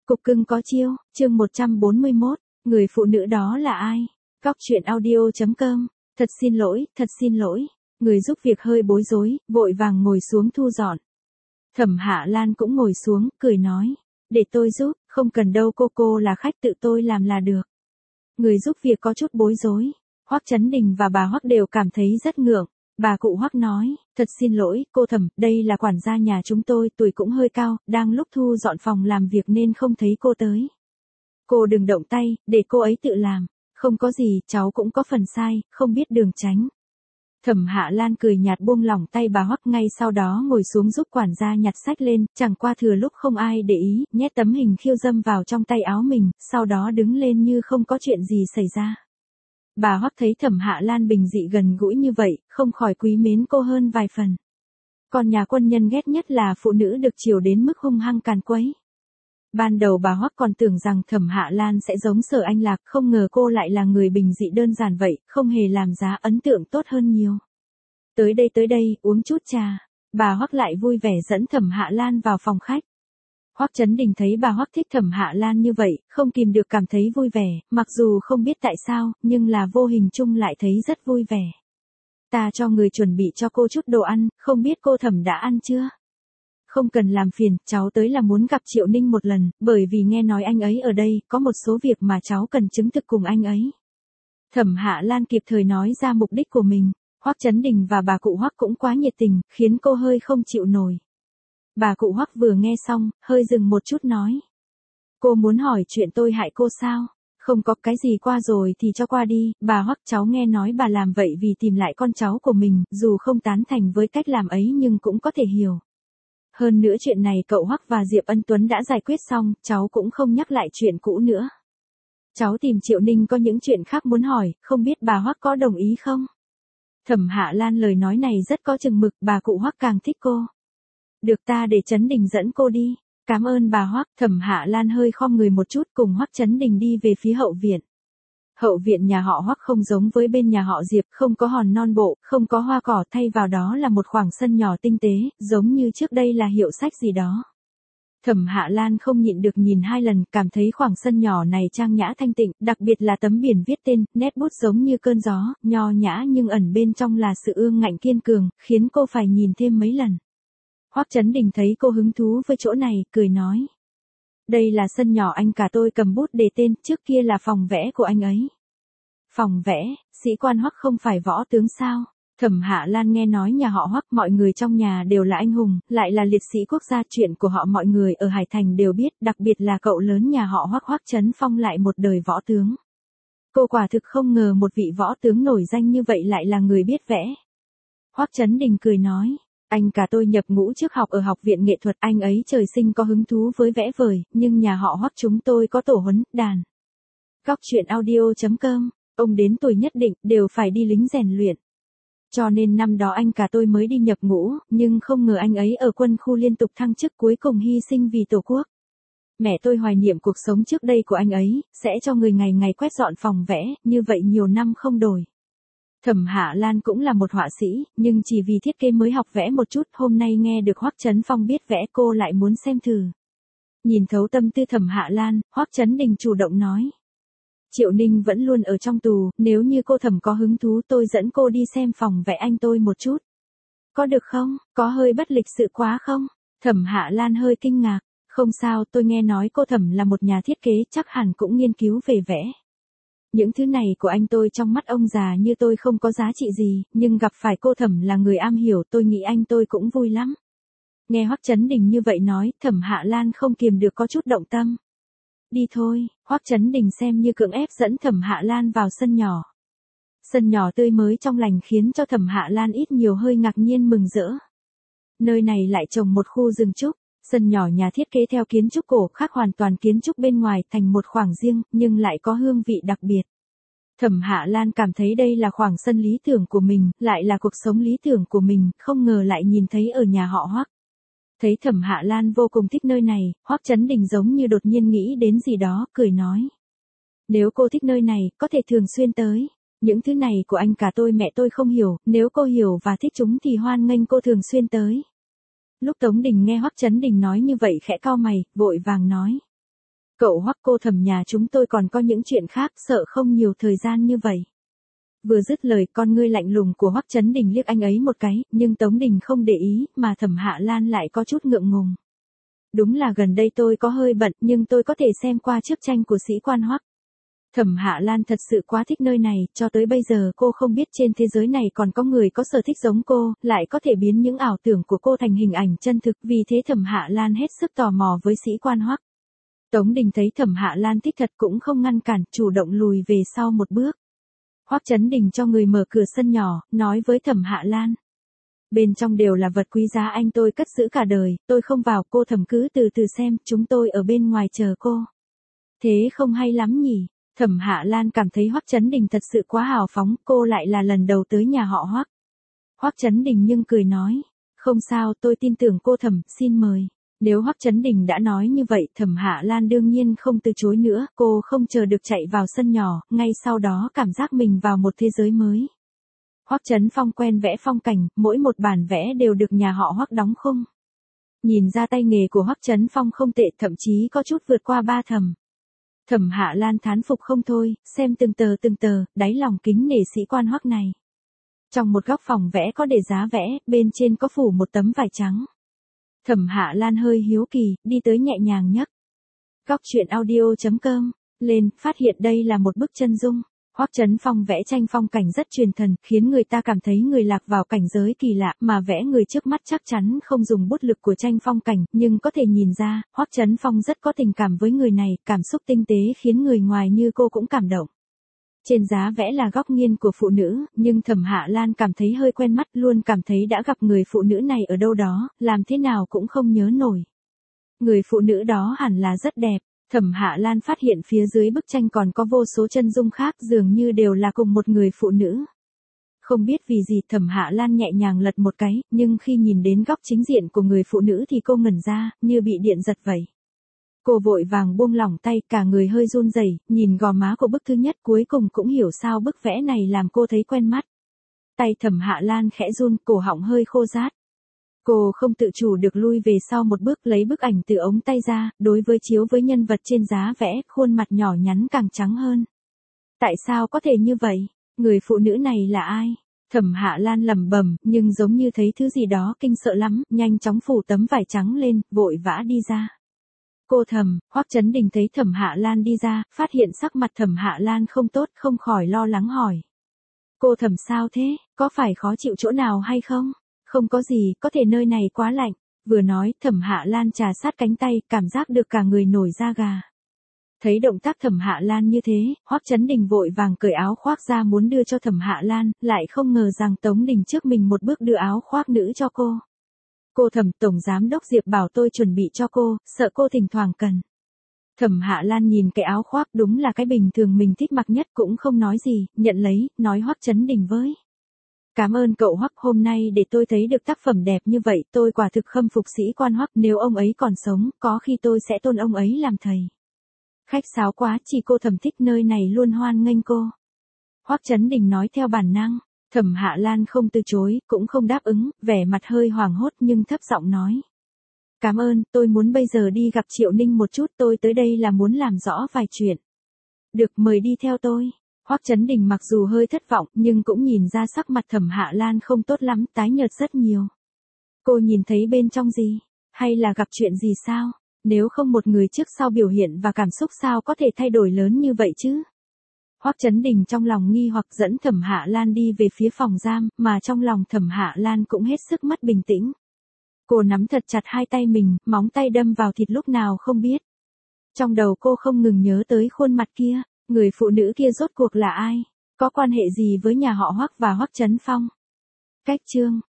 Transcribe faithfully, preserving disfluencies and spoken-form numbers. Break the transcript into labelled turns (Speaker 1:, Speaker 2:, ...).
Speaker 1: Cục cưng có chiêu, chương một trăm bốn mươi mốt, người phụ nữ đó là ai? Góc truyện audio.com, thật xin lỗi, thật xin lỗi. Người giúp việc hơi bối rối, vội vàng ngồi xuống thu dọn. Thẩm Hạ Lan cũng ngồi xuống, cười nói, để tôi giúp, không cần đâu cô cô là khách tự tôi làm là được. Người giúp việc có chút bối rối, Hoắc Chấn Đình và bà Hoắc đều cảm thấy rất ngượng. Bà cụ Hoắc nói, thật xin lỗi, cô Thẩm, đây là quản gia nhà chúng tôi, tuổi cũng hơi cao, đang lúc thu dọn phòng làm việc nên không thấy cô tới. Cô đừng động tay, để cô ấy tự làm. Không có gì, cháu cũng có phần sai, không biết đường tránh. Thẩm Hạ Lan cười nhạt buông lỏng tay bà Hoắc, ngay sau đó ngồi xuống giúp quản gia nhặt sách lên, chẳng qua thừa lúc không ai để ý, nhét tấm hình khiêu dâm vào trong tay áo mình, sau đó đứng lên như không có chuyện gì xảy ra. Bà Hoắc thấy Thẩm Hạ Lan bình dị gần gũi như vậy, không khỏi quý mến cô hơn vài phần. Còn nhà quân nhân ghét nhất là phụ nữ được chiều đến mức hung hăng càn quấy. Ban đầu bà Hoắc còn tưởng rằng Thẩm Hạ Lan sẽ giống Sở Anh Lạc, không ngờ cô lại là người bình dị đơn giản vậy, không hề làm giá ấn tượng tốt hơn nhiều. Tới đây tới đây, uống chút trà. Bà Hoắc lại vui vẻ dẫn Thẩm Hạ Lan vào phòng khách. Hoắc Chấn Đình thấy bà Hoắc thích Thẩm Hạ Lan như vậy, không kìm được cảm thấy vui vẻ, mặc dù không biết tại sao, nhưng là vô hình chung lại thấy rất vui vẻ. Ta cho người chuẩn bị cho cô chút đồ ăn, không biết cô Thẩm đã ăn chưa? Không cần làm phiền, cháu tới là muốn gặp Triệu Ninh một lần, bởi vì nghe nói anh ấy ở đây, có một số việc mà cháu cần chứng thực cùng anh ấy. Thẩm Hạ Lan kịp thời nói ra mục đích của mình, Hoắc Chấn Đình và bà cụ Hoắc cũng quá nhiệt tình, khiến cô hơi không chịu nổi. Bà cụ Hoắc vừa nghe xong, hơi dừng một chút nói. Cô muốn hỏi chuyện tôi hại cô sao? Không có, cái gì qua rồi thì cho qua đi, bà Hoắc, cháu nghe nói bà làm vậy vì tìm lại con cháu của mình, dù không tán thành với cách làm ấy nhưng cũng có thể hiểu. Hơn nữa chuyện này cậu Hoắc và Diệp Ân Tuấn đã giải quyết xong, cháu cũng không nhắc lại chuyện cũ nữa. Cháu tìm Triệu Ninh có những chuyện khác muốn hỏi, không biết bà Hoắc có đồng ý không? Thẩm Hạ Lan lời nói này rất có chừng mực, bà cụ Hoắc càng thích cô. Được, ta để Chấn Đình dẫn cô đi. Cảm ơn bà Hoắc. Thẩm Hạ Lan hơi khom người một chút cùng Hoắc Chấn Đình đi về phía hậu viện. Hậu viện nhà họ Hoắc không giống với bên nhà họ Diệp, không có hòn non bộ, không có hoa cỏ, thay vào đó là một khoảng sân nhỏ tinh tế, giống như trước đây là hiệu sách gì đó. Thẩm Hạ Lan không nhịn được nhìn hai lần, cảm thấy khoảng sân nhỏ này trang nhã thanh tịnh, đặc biệt là tấm biển viết tên, nét bút giống như cơn gió, nho nhã nhưng ẩn bên trong là sự ương ngạnh kiên cường, khiến cô phải nhìn thêm mấy lần. Hoắc Chấn Đình thấy cô hứng thú với chỗ này, cười nói. Đây là sân nhỏ anh cả tôi cầm bút đề tên, trước kia là phòng vẽ của anh ấy. Phòng vẽ, sĩ quan Hoắc không phải võ tướng sao? Thẩm Hạ Lan nghe nói nhà họ Hoắc mọi người trong nhà đều là anh hùng, lại là liệt sĩ quốc gia, chuyện của họ mọi người ở Hải Thành đều biết, đặc biệt là cậu lớn nhà họ Hoắc Hoắc Chấn Phong lại một đời võ tướng. Cô quả thực không ngờ một vị võ tướng nổi danh như vậy lại là người biết vẽ. Hoắc Chấn Đình cười nói. Anh cả tôi nhập ngũ trước học ở học viện nghệ thuật, anh ấy trời sinh có hứng thú với vẽ vời, nhưng nhà họ Hoắc chúng tôi có tổ huấn, đàn. Góc truyện audio.com, ông đến tuổi nhất định, đều phải đi lính rèn luyện. Cho nên năm đó anh cả tôi mới đi nhập ngũ, nhưng không ngờ anh ấy ở quân khu liên tục thăng chức, cuối cùng hy sinh vì Tổ quốc. Mẹ tôi hoài niệm cuộc sống trước đây của anh ấy, sẽ cho người ngày ngày quét dọn phòng vẽ, như vậy nhiều năm không đổi. Thẩm Hạ Lan cũng là một họa sĩ, nhưng chỉ vì thiết kế mới học vẽ một chút, hôm nay nghe được Hoắc Chấn Phong biết vẽ cô lại muốn xem thử. Nhìn thấu tâm tư Thẩm Hạ Lan, Hoắc Chấn Đình chủ động nói. Triệu Ninh vẫn luôn ở trong tù, nếu như cô Thẩm có hứng thú tôi dẫn cô đi xem phòng vẽ anh tôi một chút. Có được không, có hơi bất lịch sự quá không? Thẩm Hạ Lan hơi kinh ngạc, không sao, tôi nghe nói cô Thẩm là một nhà thiết kế, chắc hẳn cũng nghiên cứu về vẽ. Những thứ này của anh tôi trong mắt ông già như tôi không có giá trị gì, nhưng gặp phải cô Thẩm là người am hiểu, tôi nghĩ anh tôi cũng vui lắm. Nghe Hoắc Chấn Đình như vậy nói, Thẩm Hạ Lan không kiềm được có chút động tâm. Đi thôi, Hoắc Chấn Đình xem như cưỡng ép dẫn Thẩm Hạ Lan vào sân nhỏ. Sân nhỏ tươi mới trong lành khiến cho Thẩm Hạ Lan ít nhiều hơi ngạc nhiên mừng rỡ. Nơi này lại trồng một khu rừng trúc. Sân nhỏ nhà thiết kế theo kiến trúc cổ, khác hoàn toàn kiến trúc bên ngoài, thành một khoảng riêng, nhưng lại có hương vị đặc biệt. Thẩm Hạ Lan cảm thấy đây là khoảng sân lý tưởng của mình, lại là cuộc sống lý tưởng của mình, không ngờ lại nhìn thấy ở nhà họ Hoắc. Thấy Thẩm Hạ Lan vô cùng thích nơi này, Hoắc Chấn Đình giống như đột nhiên nghĩ đến gì đó, cười nói. Nếu cô thích nơi này, có thể thường xuyên tới. Những thứ này của anh cả tôi mẹ tôi không hiểu, nếu cô hiểu và thích chúng thì hoan nghênh cô thường xuyên tới. Lúc Tống Đình nghe Hoắc Chấn Đình nói như vậy khẽ cau mày, vội vàng nói. Cậu Hoắc, cô Thẩm, nhà chúng tôi còn có những chuyện khác, sợ không nhiều thời gian như vậy. Vừa dứt lời, con ngươi lạnh lùng của Hoắc Chấn Đình liếc anh ấy một cái, nhưng Tống Đình không để ý, mà Thẩm Hạ Lan lại có chút ngượng ngùng. Đúng là gần đây tôi có hơi bận, nhưng tôi có thể xem qua trước tranh của sĩ quan Hoắc. Thẩm Hạ Lan thật sự quá thích nơi này, cho tới bây giờ cô không biết trên thế giới này còn có người có sở thích giống cô, lại có thể biến những ảo tưởng của cô thành hình ảnh chân thực, vì thế Thẩm Hạ Lan hết sức tò mò với sĩ quan Hoắc. Tống Đình thấy Thẩm Hạ Lan thích thật cũng không ngăn cản, chủ động lùi về sau một bước. Hoắc Chấn Đình cho người mở cửa sân nhỏ, nói với Thẩm Hạ Lan. Bên trong đều là vật quý giá anh tôi cất giữ cả đời, tôi không vào, cô Thẩm cứ từ từ xem, chúng tôi ở bên ngoài chờ cô. Thế không hay lắm nhỉ? Thẩm Hạ Lan cảm thấy Hoắc Chấn Đình thật sự quá hào phóng, cô lại là lần đầu tới nhà họ Hoắc. Hoắc Chấn Đình nhưng cười nói, không sao, tôi tin tưởng cô Thẩm, xin mời. Nếu Hoắc Chấn Đình đã nói như vậy, Thẩm Hạ Lan đương nhiên không từ chối nữa, cô không chờ được chạy vào sân nhỏ, ngay sau đó cảm giác mình vào một thế giới mới. Hoắc Chấn Phong quen vẽ phong cảnh, mỗi một bản vẽ đều được nhà họ Hoắc đóng khung. Nhìn ra tay nghề của Hoắc Chấn Phong không tệ, thậm chí có chút vượt qua ba thẩm. Thẩm Hạ Lan thán phục không thôi, xem từng tờ từng tờ, đáy lòng kính nể sĩ quan Hoắc này. Trong một góc phòng vẽ có để giá vẽ, bên trên có phủ một tấm vải trắng. Thẩm Hạ Lan hơi hiếu kỳ, đi tới nhẹ nhàng nhấc góc truyện audio chấm com lên, phát hiện đây là một bức chân dung. Hoắc Chấn Phong vẽ tranh phong cảnh rất truyền thần, khiến người ta cảm thấy người lạc vào cảnh giới kỳ lạ, mà vẽ người trước mắt chắc chắn không dùng bút lực của tranh phong cảnh, nhưng có thể nhìn ra, Hoắc Chấn Phong rất có tình cảm với người này, cảm xúc tinh tế khiến người ngoài như cô cũng cảm động. Trên giá vẽ là góc nghiêng của phụ nữ, nhưng Thẩm Hạ Lan cảm thấy hơi quen mắt, luôn cảm thấy đã gặp người phụ nữ này ở đâu đó, làm thế nào cũng không nhớ nổi. Người phụ nữ đó hẳn là rất đẹp. Thẩm Hạ Lan phát hiện phía dưới bức tranh còn có vô số chân dung khác, dường như đều là cùng một người phụ nữ. Không biết vì gì Thẩm Hạ Lan nhẹ nhàng lật một cái, nhưng khi nhìn đến góc chính diện của người phụ nữ thì cô ngẩn ra, như bị điện giật vậy. Cô vội vàng buông lỏng tay, cả người hơi run rẩy, nhìn gò má của bức thứ nhất, cuối cùng cũng hiểu sao bức vẽ này làm cô thấy quen mắt. Tay Thẩm Hạ Lan khẽ run, cổ họng hơi khô rát. Cô không tự chủ được lui về sau một bước, lấy bức ảnh từ ống tay ra, đối với chiếu với nhân vật trên giá vẽ, khuôn mặt nhỏ nhắn càng trắng hơn. Tại sao có thể như vậy? Người phụ nữ này là ai? Thẩm Hạ Lan lẩm bẩm, nhưng giống như thấy thứ gì đó kinh sợ lắm, nhanh chóng phủ tấm vải trắng lên, vội vã đi ra. Cô Thẩm, Hoắc Chấn Đình thấy Thẩm Hạ Lan đi ra, phát hiện sắc mặt Thẩm Hạ Lan không tốt, không khỏi lo lắng hỏi. Cô Thẩm sao thế, có phải khó chịu chỗ nào hay không? Không có gì, có thể nơi này quá lạnh. Vừa nói, Thẩm Hạ Lan trà sát cánh tay, cảm giác được cả người nổi da gà. Thấy động tác Thẩm Hạ Lan như thế, Hoắc Chấn Đình vội vàng cởi áo khoác ra muốn đưa cho Thẩm Hạ Lan, lại không ngờ rằng Tống Đình trước mình một bước đưa áo khoác nữ cho cô. Cô Thẩm, Tổng Giám đốc Diệp bảo tôi chuẩn bị cho cô, sợ cô thỉnh thoảng cần. Thẩm Hạ Lan nhìn cái áo khoác, đúng là cái bình thường mình thích mặc nhất, cũng không nói gì, nhận lấy, nói Hoắc Chấn Đình với. Cảm ơn cậu Hoắc, hôm nay để tôi thấy được tác phẩm đẹp như vậy, tôi quả thực khâm phục sĩ quan Hoắc, nếu ông ấy còn sống, có khi tôi sẽ tôn ông ấy làm thầy. Khách sáo quá, chỉ cô Thẩm thích nơi này luôn hoan nghênh cô. Hoắc Chấn Đình nói theo bản năng. Thẩm Hạ Lan không từ chối, cũng không đáp ứng, vẻ mặt hơi hoảng hốt nhưng thấp giọng nói. Cảm ơn, tôi muốn bây giờ đi gặp Triệu Ninh một chút, tôi tới đây là muốn làm rõ vài chuyện. Được, mời đi theo tôi. Hoắc Chấn Đình mặc dù hơi thất vọng, nhưng cũng nhìn ra sắc mặt Thẩm Hạ Lan không tốt lắm, tái nhợt rất nhiều. Cô nhìn thấy bên trong gì? Hay là gặp chuyện gì sao? Nếu không một người trước sau biểu hiện và cảm xúc sao có thể thay đổi lớn như vậy chứ? Hoắc Chấn Đình trong lòng nghi hoặc dẫn Thẩm Hạ Lan đi về phía phòng giam, mà trong lòng Thẩm Hạ Lan cũng hết sức mất bình tĩnh. Cô nắm thật chặt hai tay mình, móng tay đâm vào thịt lúc nào không biết. Trong đầu cô không ngừng nhớ tới khuôn mặt kia, người phụ nữ kia rốt cuộc là ai? Có quan hệ gì với nhà họ Hoắc và Hoắc Chấn Phong? Cách chương